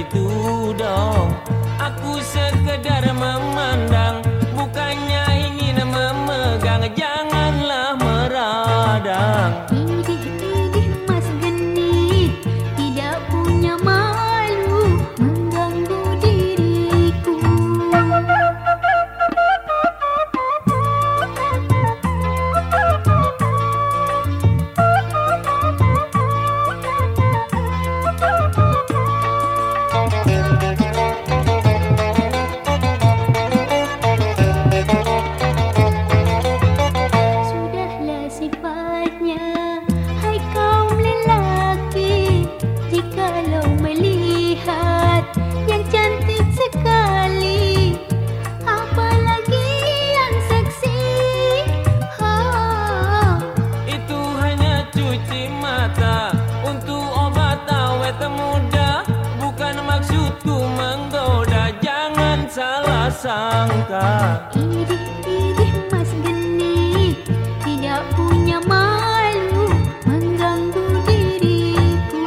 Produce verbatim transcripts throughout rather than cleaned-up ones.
begitu dong. Aku sekedar memandang, bukannya ingin memegang. Janganlah meradang. Idih, idih Mas Genit, tidak punya malu mengganggu diriku. Sudahlah sifatnya, hai kaum lelaki, jikalau melihat yang cantik sekali, apalagi yang seksi. Ha. Itu hanya cuci mata untuk obat awet muda, bukan maksudku menggoda. Jangan salah sangka. Idih, idih Mas Genit, tidak punya malu mengganggu diriku.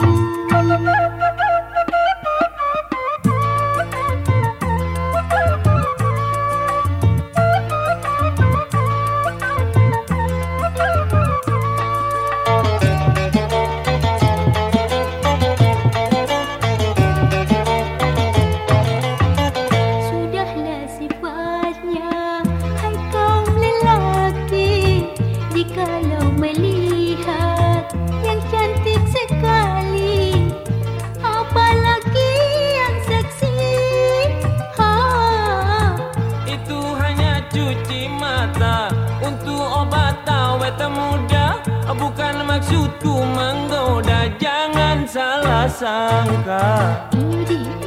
Sudahlah sifatnya, hai kaum lelaki, jikalau melihat yang cantik sekali, apalagi yang seksi. Ha. Itu hanya cuci mata untuk obat awet muda, bukan maksudku menggoda. Jangan salah sangka. Idih,